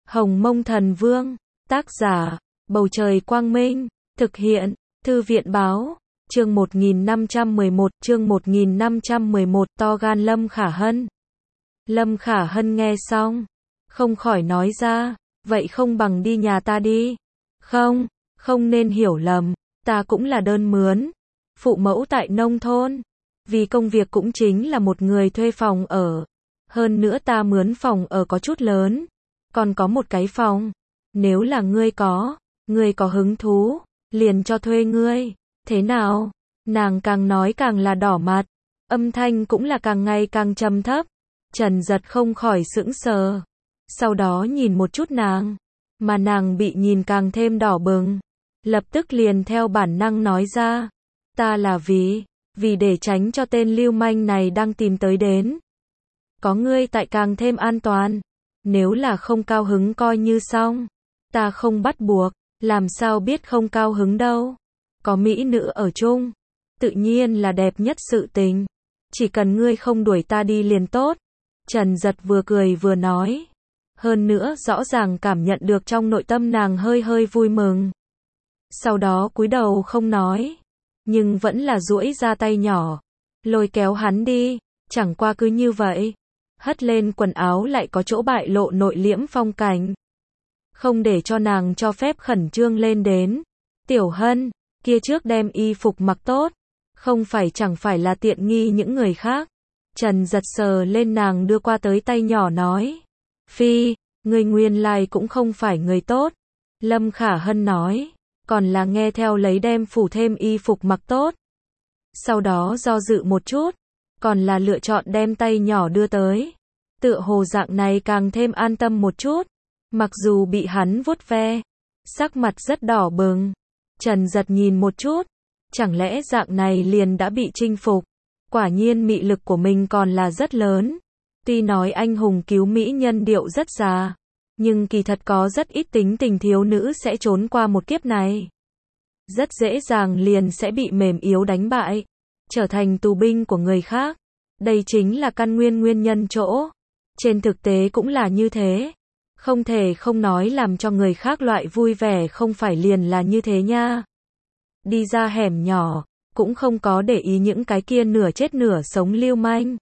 Hồng Mông Thần Vương, tác giả, Bầu Trời Quang Minh, thực hiện, Thư viện Báo, chương 1511, to gan Lâm Khả Hân. Lâm Khả Hân nghe xong, không khỏi nói ra, vậy không bằng đi nhà ta đi. Không nên hiểu lầm, ta cũng là đơn mướn, phụ mẫu tại nông thôn, vì công việc cũng chính là một người thuê phòng ở. Hơn nữa ta mướn phòng ở có chút lớn, còn có một cái phòng. Nếu là ngươi có hứng thú, liền cho thuê ngươi. Thế nào? Nàng càng nói càng là đỏ mặt, âm thanh cũng là càng ngày càng trầm thấp. Trần Giật không khỏi sững sờ, sau đó nhìn một chút nàng, mà nàng bị nhìn càng thêm đỏ bừng, lập tức liền theo bản năng nói ra, ta là vì để tránh cho tên lưu manh này đang tìm tới đến. Có ngươi tại càng thêm an toàn, nếu là không cao hứng coi như xong, ta không bắt buộc, làm sao biết không cao hứng đâu. Có mỹ nữ ở chung, tự nhiên là đẹp nhất sự tình, chỉ cần ngươi không đuổi ta đi liền tốt. Trần Giật vừa cười vừa nói, hơn nữa rõ ràng cảm nhận được trong nội tâm nàng hơi vui mừng. Sau đó cúi đầu không nói, nhưng vẫn là duỗi ra tay nhỏ, lôi kéo hắn đi, chẳng qua cứ như vậy, hất lên quần áo lại có chỗ bại lộ nội liễm phong cảnh. Không để cho nàng cho phép khẩn trương lên đến. Tiểu Hân, kia trước đem y phục mặc tốt, chẳng phải là tiện nghi những người khác. Trần Giật sờ lên nàng đưa qua tới tay nhỏ nói, Phi, người nguyên lai cũng không phải người tốt. Lâm Khả Hân nói, còn là nghe theo lấy đem phủ thêm y phục mặc tốt. Sau đó do dự một chút, còn là lựa chọn đem tay nhỏ đưa tới. Tựa hồ dạng này càng thêm an tâm một chút. Mặc dù bị hắn vuốt ve, sắc mặt rất đỏ bừng. Trần Giật nhìn một chút, chẳng lẽ dạng này liền đã bị chinh phục. Quả nhiên mị lực của mình còn là rất lớn. Tuy nói anh hùng cứu mỹ nhân điệu rất già, nhưng kỳ thật có rất ít tính tình thiếu nữ sẽ trốn qua một kiếp này. Rất dễ dàng liền sẽ bị mềm yếu đánh bại, trở thành tù binh của người khác. Đây chính là căn nguyên nhân chỗ. Trên thực tế cũng là như thế. Không thể không nói làm cho người khác loại vui vẻ không phải liền là như thế nha. Đi ra hẻm nhỏ, cũng không có để ý những cái kia nửa chết nửa sống lưu manh.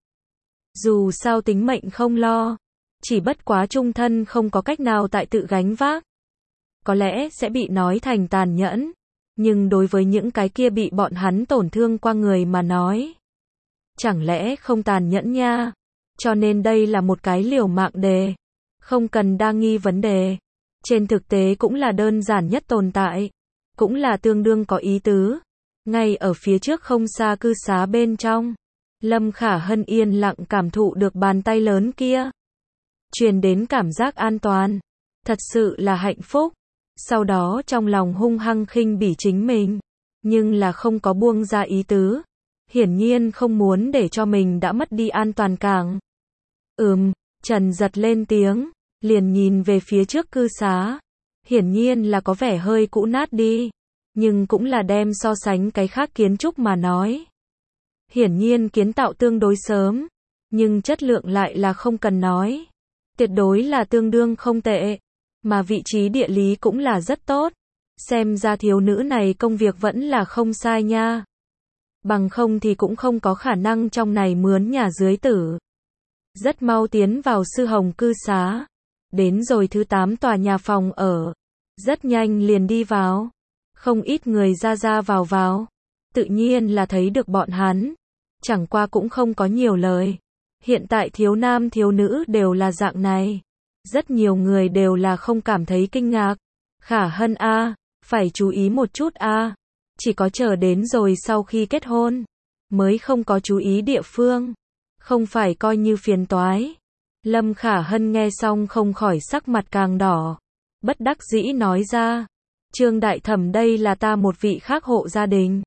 Dù sao tính mệnh không lo, chỉ bất quá chung thân không có cách nào tại tự gánh vác. Có lẽ sẽ bị nói thành tàn nhẫn, nhưng đối với những cái kia bị bọn hắn tổn thương qua người mà nói, chẳng lẽ không tàn nhẫn nha. Cho nên đây là một cái liều mạng đề, không cần đa nghi vấn đề. Trên thực tế cũng là đơn giản nhất tồn tại, cũng là tương đương có ý tứ. Ngay ở phía trước không xa cư xá bên trong, Lâm Khả Hân yên lặng cảm thụ được bàn tay lớn kia, truyền đến cảm giác an toàn, thật sự là hạnh phúc. Sau đó trong lòng hung hăng khinh bỉ chính mình, nhưng là không có buông ra ý tứ, hiển nhiên không muốn để cho mình đã mất đi an toàn cảm. Trần Giật lên tiếng, liền nhìn về phía trước cư xá, hiển nhiên là có vẻ hơi cũ nát đi, nhưng cũng là đem so sánh cái khác kiến trúc mà nói. Hiển nhiên kiến tạo tương đối sớm, nhưng chất lượng lại là không cần nói. Tuyệt đối là tương đương không tệ, mà vị trí địa lý cũng là rất tốt. Xem ra thiếu nữ này công việc vẫn là không sai nha. Bằng không thì cũng không có khả năng trong này mướn nhà dưới tử. Rất mau tiến vào Sư Hồng cư xá. Đến rồi thứ 8 tòa nhà phòng ở. Rất nhanh liền đi vào. Không ít người ra vào. Tự nhiên là thấy được bọn hắn. Chẳng qua cũng không có nhiều lời. Hiện tại thiếu nam thiếu nữ đều là dạng này. Rất nhiều người đều là không cảm thấy kinh ngạc. Khả Hân a, phải chú ý một chút a. Chỉ có chờ đến rồi sau khi kết hôn, mới không có chú ý địa phương. Không phải coi như phiền toái. Lâm Khả Hân nghe xong không khỏi sắc mặt càng đỏ. Bất đắc dĩ nói ra, Trương đại thẩm đây là ta một vị khác hộ gia đình.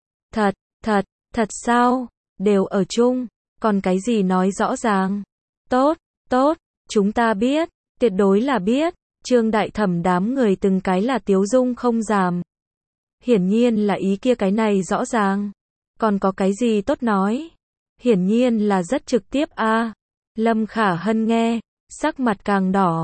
Thật sao? Đều ở chung, còn cái gì nói rõ ràng. Tốt, chúng ta biết, tuyệt đối là biết. Trương đại thẩm đám người từng cái là tiếu dung không giảm. Hiển nhiên là ý kia cái này rõ ràng. Còn có cái gì tốt nói? Hiển nhiên là rất trực tiếp a. Lâm Khả Hân nghe, sắc mặt càng đỏ,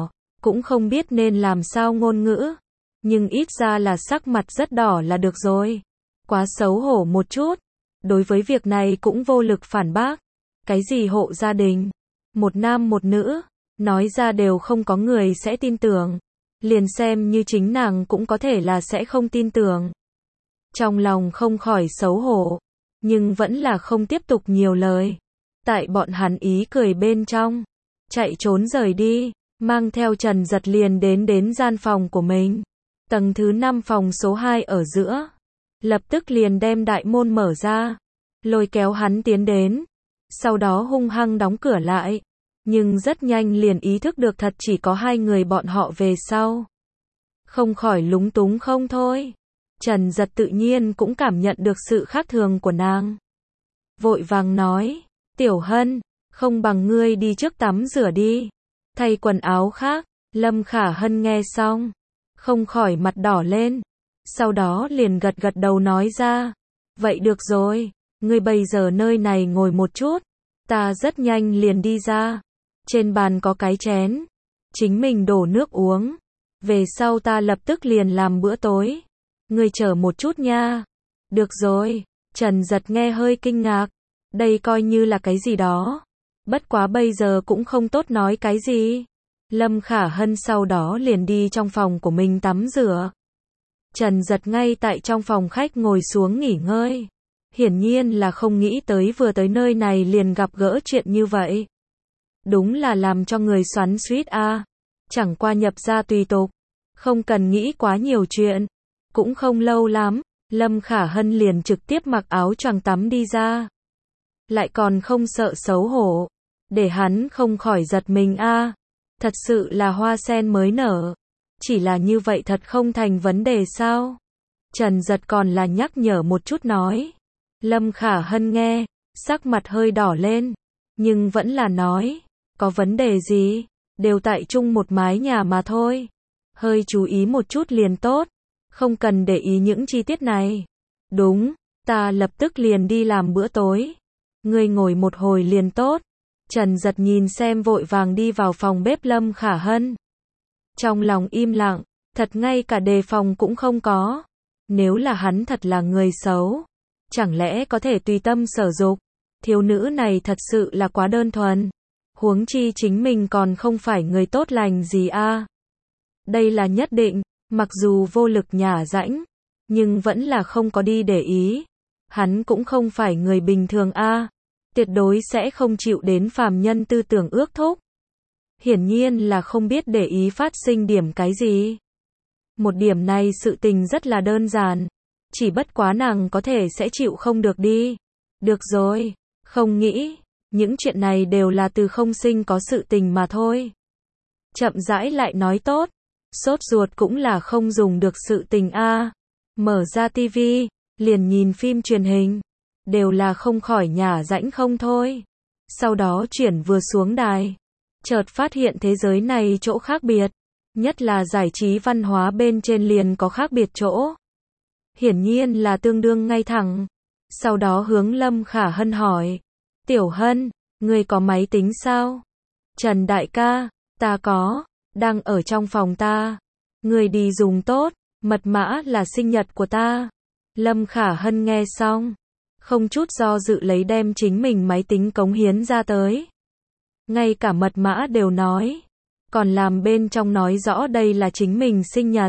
cũng không biết nên làm sao ngôn ngữ, nhưng ít ra là sắc mặt rất đỏ là được rồi. Quá xấu hổ một chút, đối với việc này cũng vô lực phản bác. Cái gì hộ gia đình, một nam một nữ, nói ra đều không có người sẽ tin tưởng, liền xem như chính nàng cũng có thể là sẽ không tin tưởng. Trong lòng không khỏi xấu hổ, nhưng vẫn là không tiếp tục nhiều lời. Tại bọn hắn ý cười bên trong, chạy trốn rời đi, mang theo Trần Giật liền đến gian phòng của mình. Tầng thứ 5 phòng số 2 ở giữa. Lập tức liền đem đại môn mở ra, lôi kéo hắn tiến đến. Sau đó hung hăng đóng cửa lại. Nhưng rất nhanh liền ý thức được thật chỉ có hai người bọn họ về sau. Không khỏi lúng túng không thôi. Trần Giật tự nhiên cũng cảm nhận được sự khác thường của nàng. Vội vàng nói, Tiểu Hân, không bằng ngươi đi trước tắm rửa đi, thay quần áo khác. Lâm Khả Hân nghe xong, không khỏi mặt đỏ lên. Sau đó liền gật gật đầu nói ra, vậy được rồi, ngươi bây giờ nơi này ngồi một chút, ta rất nhanh liền đi ra. Trên bàn có cái chén, chính mình đổ nước uống, về sau ta lập tức liền làm bữa tối. Ngươi chờ một chút nha. Được rồi. Trần Giật nghe hơi kinh ngạc, đây coi như là cái gì đó, bất quá bây giờ cũng không tốt nói cái gì. Lâm Khả Hân sau đó liền đi trong phòng của mình tắm rửa. Trần Giật ngay tại trong phòng khách ngồi xuống nghỉ ngơi. Hiển nhiên là không nghĩ tới vừa tới nơi này liền gặp gỡ chuyện như vậy. Đúng là làm cho người xoắn xuýt a. Chẳng qua nhập ra tùy tục, không cần nghĩ quá nhiều chuyện. Cũng không lâu lắm, Lâm Khả Hân liền trực tiếp mặc áo choàng tắm đi ra. Lại còn không sợ xấu hổ, để hắn không khỏi giật mình a. Thật sự là hoa sen mới nở. Chỉ là như vậy thật không thành vấn đề sao? Trần Giật còn là nhắc nhở một chút nói. Lâm Khả Hân nghe, sắc mặt hơi đỏ lên, nhưng vẫn là nói, có vấn đề gì, đều tại chung một mái nhà mà thôi. Hơi chú ý một chút liền tốt, không cần để ý những chi tiết này. Đúng, ta lập tức liền đi làm bữa tối. Ngươi ngồi một hồi liền tốt. Trần Giật nhìn xem vội vàng đi vào phòng bếp Lâm Khả Hân. Trong lòng im lặng, thật ngay cả đề phòng cũng không có. Nếu là hắn thật là người xấu, chẳng lẽ có thể tùy tâm sở dục? Thiếu nữ này thật sự là quá đơn thuần. Huống chi chính mình còn không phải người tốt lành gì a. Đây là nhất định, mặc dù vô lực nhả rãnh, nhưng vẫn là không có đi để ý. Hắn cũng không phải người bình thường a, tuyệt đối sẽ không chịu đến phàm nhân tư tưởng ước thúc. Hiển nhiên là không biết để ý phát sinh điểm cái gì. Một điểm này sự tình rất là đơn giản, chỉ bất quá nàng có thể sẽ chịu không được đi. Được rồi, không nghĩ, những chuyện này đều là từ không sinh có sự tình mà thôi. Chậm rãi lại nói tốt, sốt ruột cũng là không dùng được sự tình a. Mở ra tivi, liền nhìn phim truyền hình, đều là không khỏi nhả rãnh không thôi. Sau đó chuyển vừa xuống đài, chợt phát hiện thế giới này chỗ khác biệt, nhất là giải trí văn hóa bên trên liền có khác biệt chỗ. Hiển nhiên là tương đương ngay thẳng. Sau đó hướng Lâm Khả Hân hỏi, Tiểu Hân, ngươi có máy tính sao? Trần đại ca, ta có, đang ở trong phòng ta. Ngươi đi dùng tốt, mật mã là sinh nhật của ta. Lâm Khả Hân nghe xong, không chút do dự lấy đem chính mình máy tính cống hiến ra tới. Ngay cả mật mã đều nói, còn làm bên trong nói rõ đây là chính mình sinh nhật.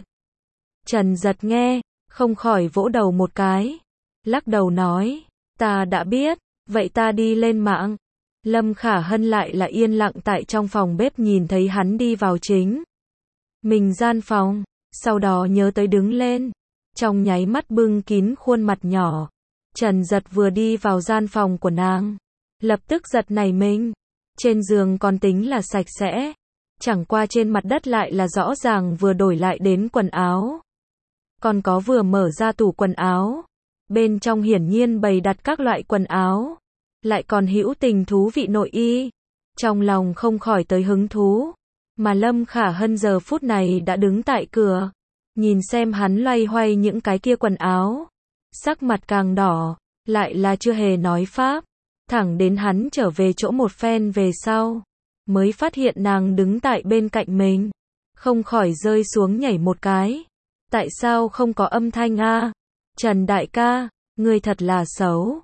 Trần Giật nghe, không khỏi vỗ đầu một cái, lắc đầu nói, ta đã biết, vậy ta đi lên mạng. Lâm Khả Hân lại là yên lặng tại trong phòng bếp nhìn thấy hắn đi vào chính mình gian phòng, sau đó nhớ tới đứng lên, trong nháy mắt bưng kín khuôn mặt nhỏ. Trần Giật vừa đi vào gian phòng của nàng, lập tức giật nảy mình. Trên giường còn tính là sạch sẽ, chẳng qua trên mặt đất lại là rõ ràng vừa đổi lại đến quần áo. Còn có vừa mở ra tủ quần áo, bên trong hiển nhiên bày đặt các loại quần áo, lại còn hữu tình thú vị nội y. Trong lòng không khỏi tới hứng thú, mà Lâm Khả Hân giờ phút này đã đứng tại cửa, nhìn xem hắn loay hoay những cái kia quần áo, sắc mặt càng đỏ, lại là chưa hề nói pháp. Thẳng đến hắn trở về chỗ một phen về sau, mới phát hiện nàng đứng tại bên cạnh mình. không khỏi rơi xuống nhảy một cái. Tại sao không có âm thanh a? Trần đại ca, ngươi thật là xấu.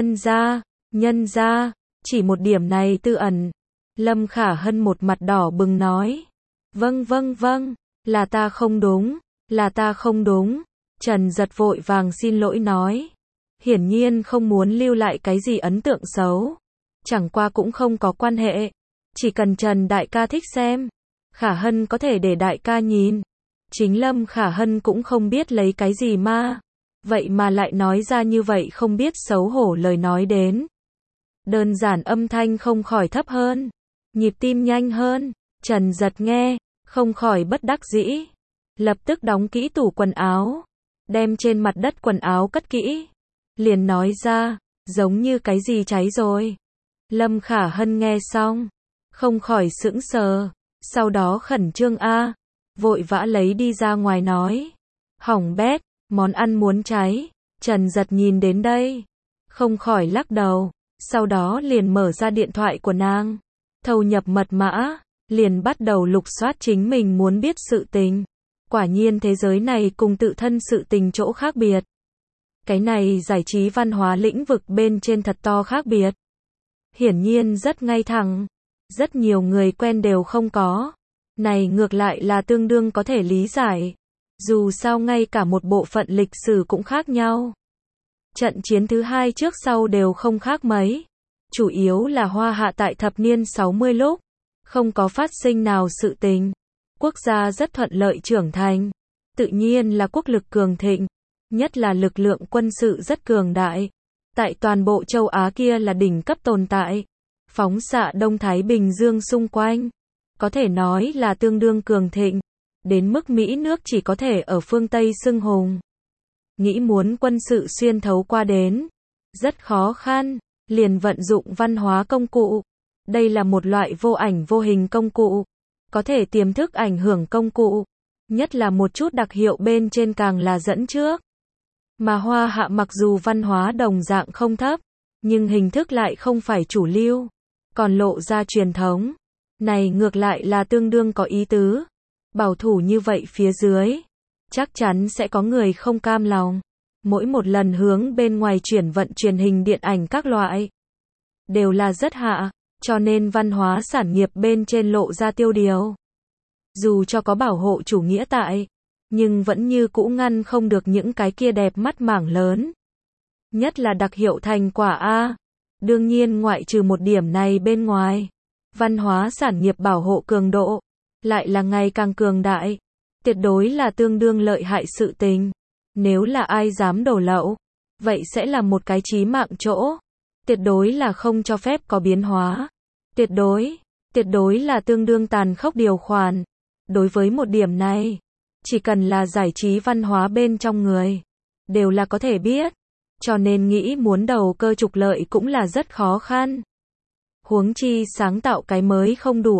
Nhân ra, chỉ một điểm này tư ẩn. Lâm Khả Hân một mặt đỏ bừng nói. Vâng, là ta không đúng. Trần Giật vội vàng xin lỗi nói. Hiển nhiên không muốn lưu lại cái gì ấn tượng xấu. Chẳng qua cũng không có quan hệ. Chỉ cần Trần đại ca thích xem, Khả Hân có thể để đại ca nhìn. Chính Lâm Khả Hân cũng không biết lấy cái gì mà. Vậy mà lại nói ra như vậy không biết xấu hổ lời nói đến. Đơn giản âm thanh không khỏi thấp hơn. Nhịp tim nhanh hơn. Trần Giật nghe, không khỏi bất đắc dĩ. Lập tức đóng kỹ tủ quần áo. Đem trên mặt đất quần áo cất kỹ. Liền nói ra, giống như cái gì cháy rồi. Lâm Khả Hân nghe xong, không khỏi sững sờ. Sau đó khẩn trương vội vã lấy đi ra ngoài nói. Hỏng bét, món ăn muốn cháy. Trần Giật nhìn đến đây, không khỏi lắc đầu. Sau đó liền mở ra điện thoại của nàng, thâu nhập mật mã, liền bắt đầu lục soát chính mình muốn biết sự tình. Quả nhiên thế giới này cùng tự thân sự tình chỗ khác biệt. Cái này giải trí văn hóa lĩnh vực bên trên thật to khác biệt. Hiển nhiên rất ngay thẳng. Rất nhiều người quen đều không có. Này ngược lại là tương đương có thể lý giải. Dù sao ngay cả một bộ phận lịch sử cũng khác nhau. Trận chiến thứ hai trước sau đều không khác mấy. Chủ yếu là Hoa Hạ tại thập niên 60 lúc, không có phát sinh nào sự tình. Quốc gia rất thuận lợi trưởng thành. Tự nhiên là quốc lực cường thịnh. Nhất là lực lượng quân sự rất cường đại. Tại toàn bộ châu Á kia là đỉnh cấp tồn tại. Phóng xạ Đông Thái Bình Dương xung quanh. Có thể nói là tương đương cường thịnh. Đến mức Mỹ nước chỉ có thể ở phương Tây xưng hùng. Nghĩ muốn quân sự xuyên thấu qua đến. Rất khó khăn. Liền vận dụng văn hóa công cụ. Đây là một loại vô ảnh vô hình công cụ. Có thể tiềm thức ảnh hưởng công cụ. Nhất là một chút đặc hiệu bên trên càng là dẫn trước. Mà Hoa Hạ mặc dù văn hóa đồng dạng không thấp, nhưng hình thức lại không phải chủ lưu, còn lộ ra truyền thống. Này ngược lại là tương đương có ý tứ. Bảo thủ như vậy phía dưới, chắc chắn sẽ có người không cam lòng. Mỗi một lần hướng bên ngoài chuyển vận truyền hình điện ảnh các loại, đều là rất hạ, cho nên văn hóa sản nghiệp bên trên lộ ra tiêu điều. Dù cho có bảo hộ chủ nghĩa tại, nhưng vẫn như cũ ngăn không được những cái kia đẹp mắt mảng lớn. Nhất là đặc hiệu thành quả Đương nhiên ngoại trừ một điểm này bên ngoài, văn hóa sản nghiệp bảo hộ cường độ, lại là ngày càng cường đại. Tuyệt đối là tương đương lợi hại sự tình. Nếu là ai dám đổ lậu, vậy sẽ là một cái chí mạng chỗ. Tuyệt đối là không cho phép có biến hóa. Tuyệt đối là tương đương tàn khốc điều khoản. Đối với một điểm này, chỉ cần là giải trí văn hóa bên trong người, đều là có thể biết. Cho nên nghĩ muốn đầu cơ trục lợi cũng là rất khó khăn. Huống chi sáng tạo cái mới không đủ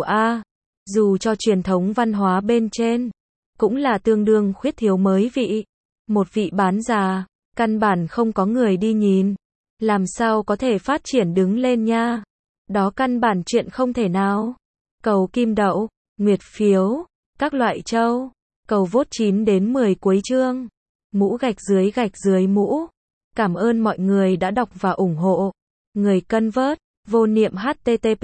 Dù cho truyền thống văn hóa bên trên, cũng là tương đương khuyết thiếu mới vị. Một vị bán già, căn bản không có người đi nhìn. Làm sao có thể phát triển đứng lên nha. Đó căn bản chuyện không thể nào. Cầu kim đậu, nguyệt phiếu, các loại châu. Cầu vote 9 đến 10 cuối chương. Mũ gạch dưới mũ. Cảm ơn mọi người đã đọc và ủng hộ. Người cân vớt, vô niệm http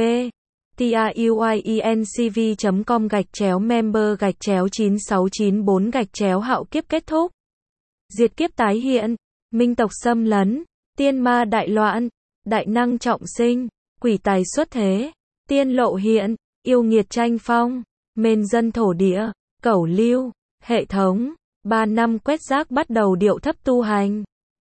tayuiencv.com/member/9694/hạo kiếp kết thúc. Diệt kiếp tái hiện, minh tộc xâm lấn, tiên ma đại loạn, đại năng trọng sinh, quỷ tài xuất thế, tiên lộ hiện, yêu nghiệt tranh phong, mên dân thổ địa, cẩu lưu, hệ thống, 3 năm quét rác bắt đầu điệu thấp tu hành.